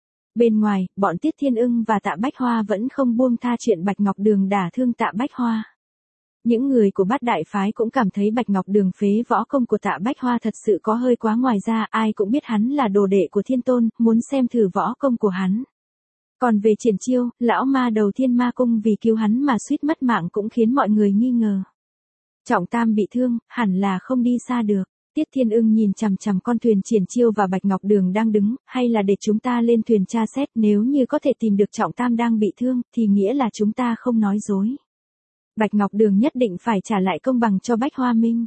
Bên ngoài, bọn Tiết Thiên Ưng và Tạ Bách Hoa vẫn không buông tha chuyện Bạch Ngọc Đường đả thương Tạ Bách Hoa. Những người của Bát Đại Phái cũng cảm thấy Bạch Ngọc Đường phế võ công của Tạ Bách Hoa thật sự có hơi quá, ngoài ra ai cũng biết hắn là đồ đệ của Thiên Tôn, muốn xem thử võ công của hắn. Còn về Triển Chiêu, lão ma đầu Thiên Ma Cung vì cứu hắn mà suýt mất mạng cũng khiến mọi người nghi ngờ. Trọng Tam bị thương, hẳn là không đi xa được. Tiết Thiên Ưng nhìn chằm chằm con thuyền Triển Chiêu và Bạch Ngọc Đường đang đứng, hay là để chúng ta lên thuyền tra xét, nếu như có thể tìm được Trọng Tam đang bị thương, thì nghĩa là chúng ta không nói dối. Bạch Ngọc Đường nhất định phải trả lại công bằng cho Bách Hoa Minh.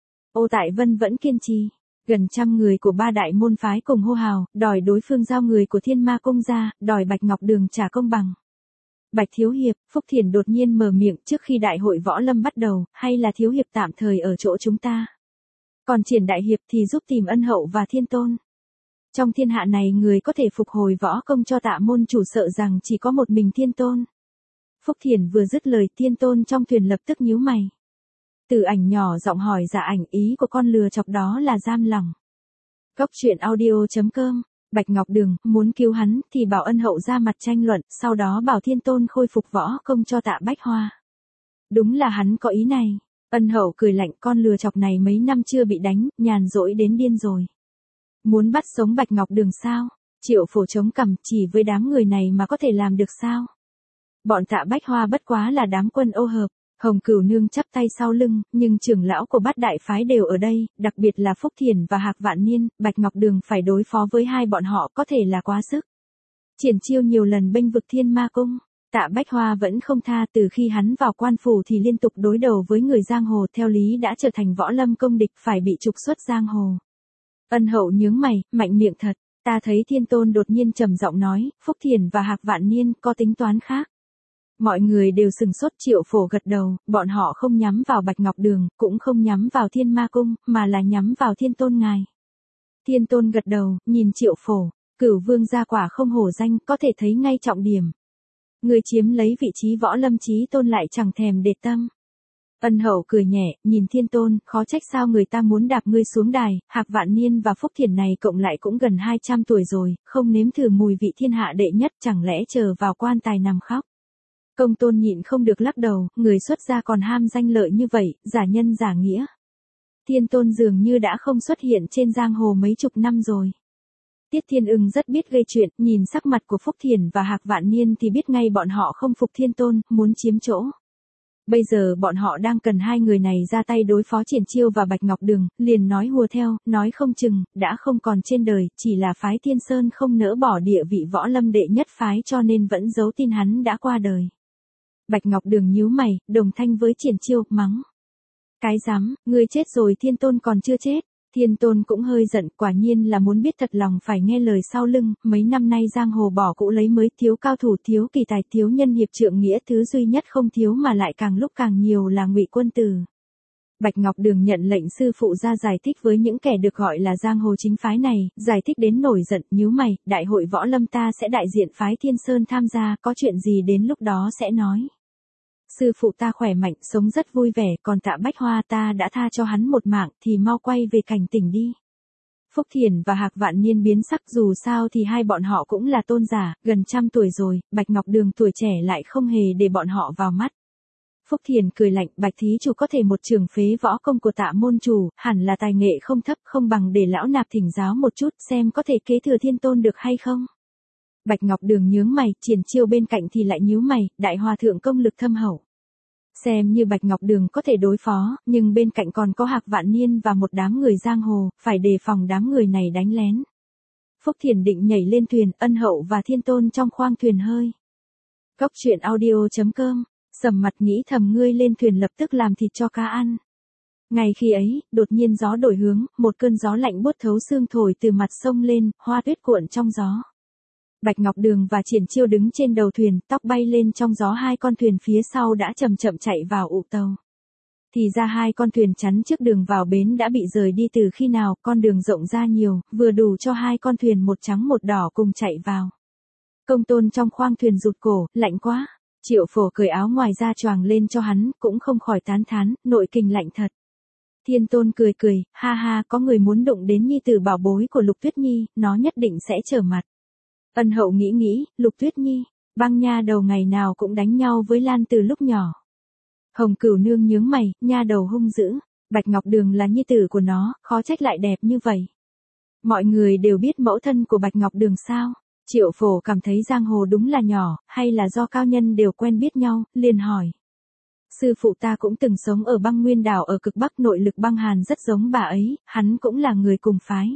Ô Tại Vân vẫn kiên trì. Gần 100 người của ba đại môn phái cùng hô hào, đòi đối phương giao người của Thiên Ma Cung ra, đòi Bạch Ngọc Đường trả công bằng. Bạch Thiếu Hiệp, Phúc Thiền đột nhiên mở miệng trước khi đại hội võ lâm bắt đầu, hay là Thiếu Hiệp tạm thời ở chỗ chúng ta. Còn Triển Đại Hiệp thì giúp tìm Ân Hậu và Thiên Tôn. Trong thiên hạ này người có thể phục hồi võ công cho Tạ môn chủ sợ rằng chỉ có một mình Thiên Tôn. Phúc Thiền vừa dứt lời, Thiên Tôn trong thuyền lập tức nhíu mày. Từ Ảnh nhỏ giọng hỏi Dạ Ảnh, ý của con lừa chọc đó là giam lòng. Cốc truyện audio.com. Bạch Ngọc Đường muốn cứu hắn thì bảo Ân Hậu ra mặt tranh luận, sau đó bảo Thiên Tôn khôi phục võ công cho Tạ Bách Hoa. Đúng là hắn có ý này. Ân Hậu cười lạnh, con lừa chọc này mấy năm chưa bị đánh, nhàn rỗi đến điên rồi. Muốn bắt sống Bạch Ngọc Đường sao? Triệu Phổ chống cằm, chỉ với đám người này mà có thể làm được sao? Bọn Tạ Bách Hoa bất quá là đám quân ô hợp. Hồng Cửu Nương chắp tay sau lưng, nhưng trưởng lão của bát đại phái đều ở đây, đặc biệt là Phúc Thiền và Hạc Vạn Niên, Bạch Ngọc Đường phải đối phó với hai bọn họ có thể là quá sức. Triển Chiêu nhiều lần bênh vực Thiên Ma Cung, Tạ Bách Hoa vẫn không tha, từ khi hắn vào quan phủ thì liên tục đối đầu với người giang hồ, theo lý đã trở thành võ lâm công địch, phải bị trục xuất giang hồ. Ân Hậu nhướng mày, mạnh miệng thật, ta thấy Thiên Tôn đột nhiên trầm giọng nói, Phúc Thiền và Hạc Vạn Niên có tính toán khác. Mọi người đều sừng sốt. Triệu Phổ gật đầu, bọn họ không nhắm vào Bạch Ngọc Đường, cũng không nhắm vào Thiên Ma Cung, mà là nhắm vào Thiên Tôn ngài. Thiên Tôn gật đầu, nhìn Triệu Phổ, Cửu Vương gia quả không hổ danh, có thể thấy ngay trọng điểm. Người chiếm lấy vị trí võ lâm chí tôn lại chẳng thèm để tâm. Ân Hậu cười nhẹ, nhìn Thiên Tôn, khó trách sao người ta muốn đạp ngươi xuống đài, Hạc Vạn Niên và Phúc Thiền này cộng lại cũng gần 200 tuổi rồi, không nếm thử mùi vị thiên hạ đệ nhất, chẳng lẽ chờ vào quan tài nằm khóc. Công Tôn nhịn không được lắc đầu, người xuất gia còn ham danh lợi như vậy, giả nhân giả nghĩa. Thiên Tôn dường như đã không xuất hiện trên giang hồ mấy chục năm rồi. Tiết Thiên Ưng rất biết gây chuyện, nhìn sắc mặt của Phúc Thiền và Hạc Vạn Niên thì biết ngay bọn họ không phục Thiên Tôn, muốn chiếm chỗ. Bây giờ bọn họ đang cần hai người này ra tay đối phó Triển Chiêu và Bạch Ngọc Đường, liền nói hùa theo, nói không chừng, đã không còn trên đời, chỉ là phái Thiên Sơn không nỡ bỏ địa vị võ lâm đệ nhất phái cho nên vẫn giấu tin hắn đã qua đời. Bạch Ngọc Đường nhíu mày, đồng thanh với Triển Chiêu, mắng. Cái rắm, ngươi chết rồi Thiên Tôn còn chưa chết. Thiên Tôn cũng hơi giận, quả nhiên là muốn biết thật lòng phải nghe lời sau lưng, mấy năm nay giang hồ bỏ cũ lấy mới, thiếu cao thủ, thiếu kỳ tài, thiếu nhân hiệp trượng nghĩa, thứ duy nhất không thiếu mà lại càng lúc càng nhiều là Ngụy Quân Tử. Bạch Ngọc Đường nhận lệnh sư phụ ra giải thích với những kẻ được gọi là giang hồ chính phái này, giải thích đến nổi giận, nhíu mày, đại hội võ lâm ta sẽ đại diện phái Thiên Sơn tham gia, có chuyện gì đến lúc đó sẽ nói. Sư phụ ta khỏe mạnh, sống rất vui vẻ, còn Tạ Bách Hoa ta đã tha cho hắn một mạng, thì mau quay về cảnh tỉnh đi. Phúc Thiền và Hạc Vạn Niên biến sắc, dù sao thì hai bọn họ cũng là tôn giả, gần 100 tuổi rồi, Bạch Ngọc Đường tuổi trẻ lại không hề để bọn họ vào mắt. Phúc Thiền cười lạnh, Bạch thí chủ có thể một trường phế võ công của Tạ môn chủ, hẳn là tài nghệ không thấp, không bằng để lão nạp thỉnh giáo một chút, xem có thể kế thừa Thiên Tôn được hay không. Bạch Ngọc Đường nhướng mày, Triển Chiêu bên cạnh thì lại nhíu mày, đại hòa thượng công lực thâm hậu. Xem như Bạch Ngọc Đường có thể đối phó, nhưng bên cạnh còn có Hạc Vạn Niên và một đám người giang hồ, phải đề phòng đám người này đánh lén. Phúc Thiền định nhảy lên thuyền, Ân Hậu và Thiên Tôn trong khoang thuyền hơi. Cốc truyện audio.com, sầm mặt nghĩ thầm ngươi lên thuyền lập tức làm thịt cho cá ăn. Ngay khi ấy, đột nhiên gió đổi hướng, một cơn gió lạnh buốt thấu xương thổi từ mặt sông lên, hoa tuyết cuộn trong gió. Bạch Ngọc Đường và Triển Chiêu đứng trên đầu thuyền, tóc bay lên trong gió, hai con thuyền phía sau đã chậm chậm chạy vào ụ tàu. Thì ra hai con thuyền chắn trước đường vào bến đã bị rời đi từ khi nào, con đường rộng ra nhiều, vừa đủ cho hai con thuyền một trắng một đỏ cùng chạy vào. Công Tôn trong khoang thuyền rụt cổ, lạnh quá. Triệu Phổ cởi áo ngoài ra choàng lên cho hắn, cũng không khỏi tán thán, nội kình lạnh thật. Thiên Tôn cười cười, ha ha, có người muốn đụng đến nhi tử bảo bối của Lục Tuyết Nhi, nó nhất định sẽ trở mặt. Ân Hậu nghĩ, Lục Tuyết Nhi, băng nha đầu ngày nào cũng đánh nhau với Lan từ lúc nhỏ. Hồng Cửu Nương nhướng mày, nha đầu hung dữ, Bạch Ngọc Đường là nhi tử của nó, khó trách lại đẹp như vậy. Mọi người đều biết mẫu thân của Bạch Ngọc Đường sao? Triệu Phổ cảm thấy giang hồ đúng là nhỏ, hay là do cao nhân đều quen biết nhau, liền hỏi. Sư phụ ta cũng từng sống ở băng nguyên đảo ở cực bắc, nội lực băng hàn rất giống bà ấy, hắn cũng là người cùng phái.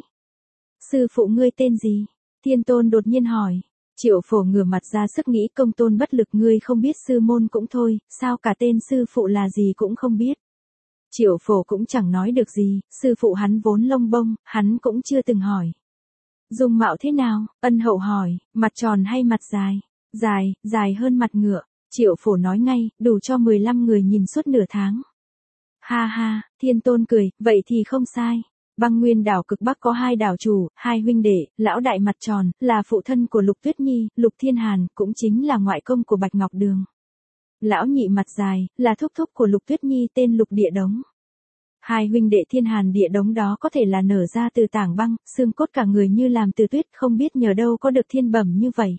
Sư phụ ngươi tên gì? Thiên Tôn đột nhiên hỏi. Triệu Phổ ngửa mặt ra sức nghĩ, công tôn bất lực, ngươi không biết sư môn cũng thôi, sao cả tên sư phụ là gì cũng không biết. Triệu Phổ cũng chẳng nói được gì, sư phụ hắn vốn lông bông, hắn cũng chưa từng hỏi. Dung mạo thế nào? Ân Hậu hỏi, mặt tròn hay mặt dài? Dài, dài hơn mặt ngựa. Triệu Phổ nói ngay, đủ cho 15 người nhìn suốt nửa tháng. Ha ha, Thiên Tôn cười, vậy thì không sai. Băng nguyên đảo cực bắc có 2 đảo chủ, 2 huynh đệ, lão đại mặt tròn, là phụ thân của Lục Tuyết Nhi, Lục Thiên Hàn, cũng chính là ngoại công của Bạch Ngọc Đường. Lão nhị mặt dài, là thúc thúc của Lục Tuyết Nhi, tên Lục Địa Đống. 2 huynh đệ Thiên Hàn Địa Đống đó có thể là nở ra từ tảng băng, xương cốt cả người như làm từ tuyết, không biết nhờ đâu có được thiên bẩm như vậy.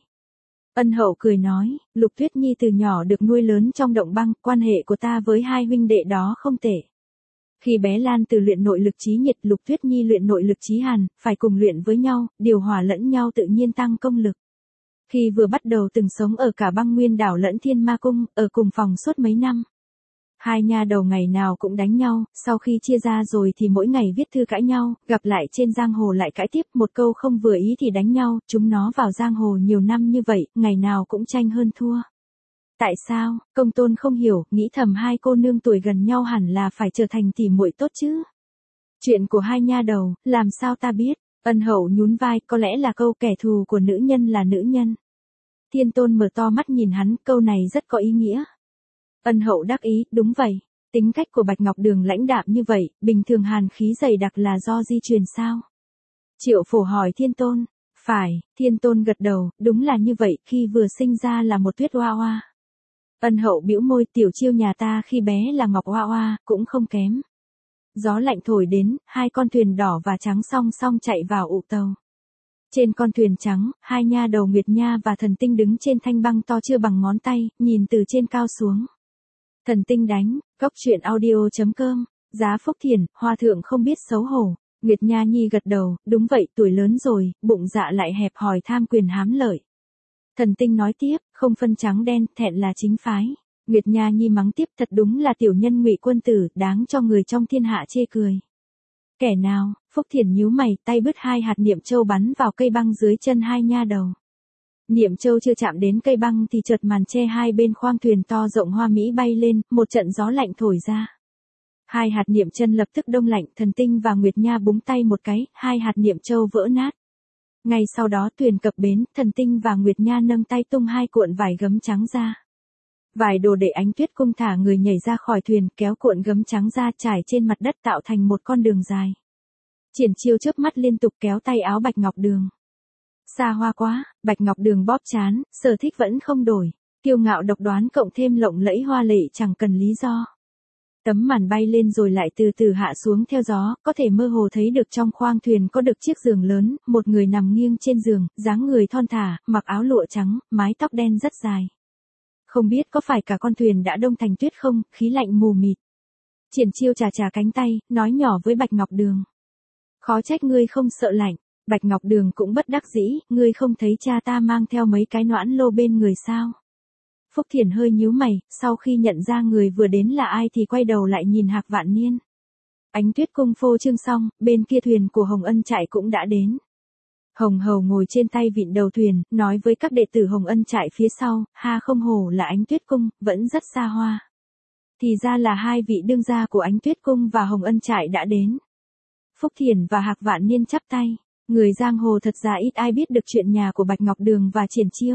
Ân Hậu cười nói, Lục Tuyết Nhi từ nhỏ được nuôi lớn trong động băng, quan hệ của ta với 2 huynh đệ đó không tệ. Khi bé Lan Từ luyện nội lực chí nhiệt, Lục Tuyết Nhi luyện nội lực chí hàn, phải cùng luyện với nhau, điều hòa lẫn nhau tự nhiên tăng công lực. Khi vừa bắt đầu từng sống ở cả băng nguyên đảo lẫn Thiên Ma Cung, ở cùng phòng suốt mấy năm. 2 nha đầu ngày nào cũng đánh nhau, sau khi chia ra rồi thì mỗi ngày viết thư cãi nhau, gặp lại trên giang hồ lại cãi tiếp, một câu không vừa ý thì đánh nhau, chúng nó vào giang hồ nhiều năm như vậy, ngày nào cũng tranh hơn thua. Tại sao? Công tôn không hiểu, nghĩ thầm 2 cô nương tuổi gần nhau hẳn là phải trở thành tỉ muội tốt chứ. Chuyện của 2 nha đầu, làm sao ta biết? Ân Hậu nhún vai, có lẽ là câu kẻ thù của nữ nhân là nữ nhân. Thiên Tôn mở to mắt nhìn hắn, câu này rất có ý nghĩa. Ân Hậu đắc ý, đúng vậy. Tính cách của Bạch Ngọc Đường lãnh đạm như vậy, bình thường hàn khí dày đặc là do di truyền sao? Triệu Phổ hỏi Thiên Tôn. Phải, Thiên Tôn gật đầu, đúng là như vậy, khi vừa sinh ra là một tuyết hoa hoa. Ân Hậu bĩu môi, tiểu Chiêu nhà ta khi bé là ngọc hoa hoa, cũng không kém. Gió lạnh thổi đến, 2 con thuyền đỏ và trắng song song chạy vào ụ tàu. Trên con thuyền trắng, 2 nha đầu Nguyệt Nha và Thần Tinh đứng trên thanh băng to chưa bằng ngón tay, nhìn từ trên cao xuống. Thần Tinh đánh, góc truyện audio.com, Giá Phúc Thiền, Hoa Thượng không biết xấu hổ. Nguyệt Nha Nhi gật đầu, đúng vậy, tuổi lớn rồi, bụng dạ lại hẹp hòi, tham quyền hám lợi. Thần Tinh nói tiếp, không phân trắng đen, thẹn là chính phái. Nguyệt Nha Nhi mắng tiếp, thật đúng là tiểu nhân Ngụy quân tử, đáng cho người trong thiên hạ chê cười. Kẻ nào? Phúc Thiền nhíu mày, tay bứt 2 hạt niệm châu bắn vào cây băng dưới chân 2 nha đầu. Niệm châu chưa chạm đến cây băng thì chợt màn che 2 bên khoang thuyền to rộng hoa mỹ bay lên, một trận gió lạnh thổi ra. 2 hạt niệm chân lập tức đông lạnh, Thần Tinh và Nguyệt Nha búng tay một cái, 2 hạt niệm châu vỡ nát. Ngay sau đó thuyền cập bến, Thần Tinh và Nguyệt Nha nâng tay tung 2 cuộn vải gấm trắng ra. Vải đồ để Ánh Tuyết Cung thả người nhảy ra khỏi thuyền, kéo cuộn gấm trắng ra trải trên mặt đất tạo thành một con đường dài. Triển Chiêu chớp mắt liên tục kéo tay áo Bạch Ngọc Đường. Xa hoa quá, Bạch Ngọc Đường bóp trán, sở thích vẫn không đổi. Kiêu ngạo độc đoán cộng thêm lộng lẫy hoa lệ chẳng cần lý do. Tấm màn bay lên rồi lại từ từ hạ xuống theo gió, có thể mơ hồ thấy được trong khoang thuyền có được chiếc giường lớn, một người nằm nghiêng trên giường, dáng người thon thả, mặc áo lụa trắng, mái tóc đen rất dài. Không biết có phải cả con thuyền đã đông thành tuyết không, khí lạnh mù mịt. Triển Chiêu chà chà cánh tay, nói nhỏ với Bạch Ngọc Đường. Khó trách ngươi không sợ lạnh. Bạch Ngọc Đường cũng bất đắc dĩ, ngươi không thấy cha ta mang theo mấy cái noãn lô bên người sao? Phúc Thiền hơi nhíu mày, sau khi nhận ra người vừa đến là ai thì quay đầu lại nhìn Hạc Vạn Niên. Ánh Tuyết Cung phô trương xong, bên kia thuyền của Hồng Ân Trại cũng đã đến. Hồng Hầu ngồi trên tay vịn đầu thuyền, nói với các đệ tử Hồng Ân Trại phía sau, ha không hổ là Ánh Tuyết Cung, vẫn rất xa hoa. Thì ra là 2 vị đương gia của Ánh Tuyết Cung và Hồng Ân Trại đã đến. Phúc Thiền và Hạc Vạn Niên chắp tay. Người giang hồ thật ra ít ai biết được chuyện nhà của Bạch Ngọc Đường và Triển Chiêu.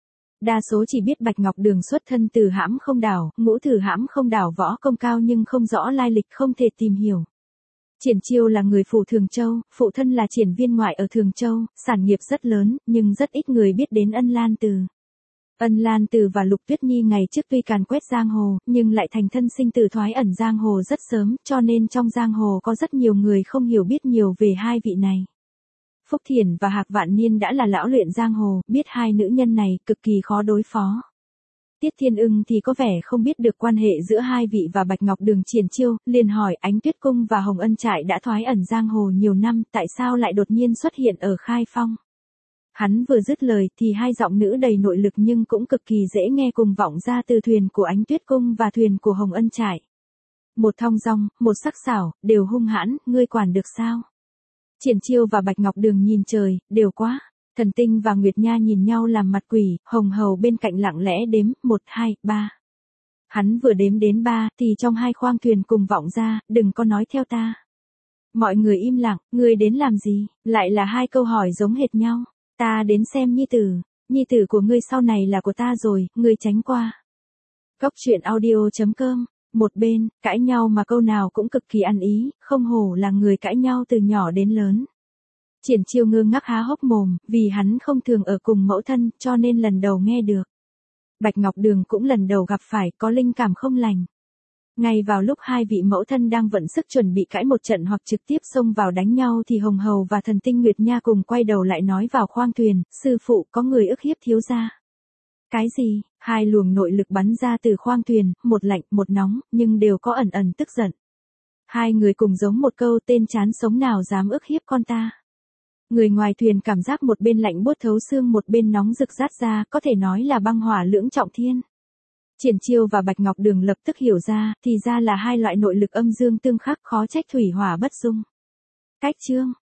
Đa số chỉ biết Bạch Ngọc Đường xuất thân từ Hãm Không Đảo, Ngũ Thử Hãm Không Đảo võ công cao nhưng không rõ lai lịch, không thể tìm hiểu. Triển Chiêu là người phủ Thường Châu, phụ thân là triển viên ngoại ở Thường Châu, sản nghiệp rất lớn, nhưng rất ít người biết đến Ân Lan Từ. Ân Lan Từ và Lục Tuyết Nhi ngày trước tuy càn quét giang hồ, nhưng lại thành thân sinh tử thoái ẩn giang hồ rất sớm, cho nên trong giang hồ có rất nhiều người không hiểu biết nhiều về 2 vị này. Phúc Thiền và Hạc Vạn Niên đã là lão luyện giang hồ, biết 2 nữ nhân này cực kỳ khó đối phó. Tiết Thiên Ưng thì có vẻ không biết được quan hệ giữa 2 vị và Bạch Ngọc Đường Triển Chiêu, liền hỏi Ánh Tuyết Cung và Hồng Ân Trại đã thoái ẩn giang hồ nhiều năm, tại sao lại đột nhiên xuất hiện ở Khai Phong? Hắn vừa dứt lời thì hai giọng nữ đầy nội lực nhưng cũng cực kỳ dễ nghe cùng vọng ra từ thuyền của Ánh Tuyết Cung và thuyền của Hồng Ân Trại. Một thong dong, một sắc sảo, đều hung hãn, ngươi quản được sao? Triển Chiêu và Bạch Ngọc Đường nhìn trời, đều quá. Thần Tinh và Nguyệt Nha nhìn nhau làm mặt quỷ, Hồng Hầu bên cạnh lặng lẽ đếm, 1, 2, 3. Hắn vừa đếm đến 3 thì trong hai khoang thuyền cùng vọng ra, đừng có nói theo ta. Mọi người im lặng, ngươi đến làm gì? Lại là hai câu hỏi giống hệt nhau. Ta đến xem nhi tử của ngươi sau này là của ta rồi, ngươi tránh qua. Cốc truyện audio.com. Một bên, cãi nhau mà câu nào cũng cực kỳ ăn ý, không hổ là người cãi nhau từ nhỏ đến lớn. Triển Chiêu ngơ ngác há hốc mồm, vì hắn không thường ở cùng mẫu thân, cho nên lần đầu nghe được. Bạch Ngọc Đường cũng lần đầu gặp phải, có linh cảm không lành. Ngay vào lúc hai vị mẫu thân đang vận sức chuẩn bị cãi một trận hoặc trực tiếp xông vào đánh nhau thì Hồng Hầu và Thần Tinh Nguyệt Nha cùng quay đầu lại nói vào khoang thuyền, sư phụ có người ức hiếp thiếu gia. Cái gì? Hai luồng nội lực bắn ra từ khoang thuyền, một lạnh, một nóng, nhưng đều có ẩn ẩn tức giận. Hai người cùng giống một câu tên chán sống nào dám ức hiếp con ta. Người ngoài thuyền cảm giác một bên lạnh buốt thấu xương một bên nóng rực rát ra, có thể nói là băng hỏa lưỡng trọng thiên. Triển Chiêu và Bạch Ngọc Đường lập tức hiểu ra, thì ra là hai loại nội lực âm dương tương khắc khó trách thủy hỏa bất dung. Cách chương